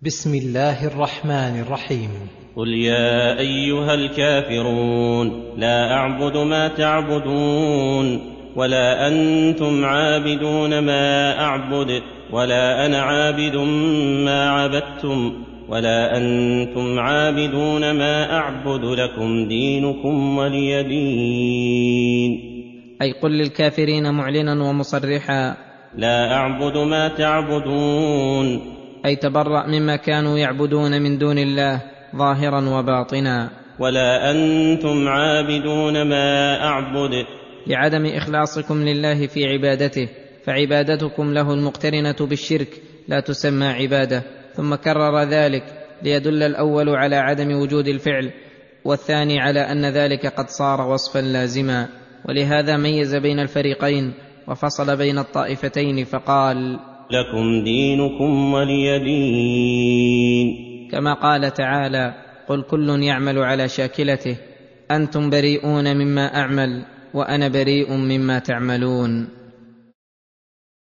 بسم الله الرحمن الرحيم. قل يا أيها الكافرون لا أعبد ما تعبدون ولا أنتم عابدون ما أعبد ولا أنا عابد ما عبدتم ولا أنتم عابدون ما أعبد لكم دينكم ولي دين. أي قل للكافرين معلنا ومصرحا لا أعبد ما تعبدون، أي تبرأ مما كانوا يعبدون من دون الله ظاهرا وباطنا. ولا أنتم عابدون ما أعبد، لعدم إخلاصكم لله في عبادته، فعبادتكم له المقترنة بالشرك لا تسمى عبادة. ثم كرر ذلك ليدل الأول على عدم وجود الفعل، والثاني على أن ذلك قد صار وصفا لازما، ولهذا ميز بين الفريقين وفصل بين الطائفتين فقال: لكم دينكم ولي دين. كما قال تعالى: قل كل يعمل على شاكلته، أنتم بريئون مما أعمل وأنا بريء مما تعملون.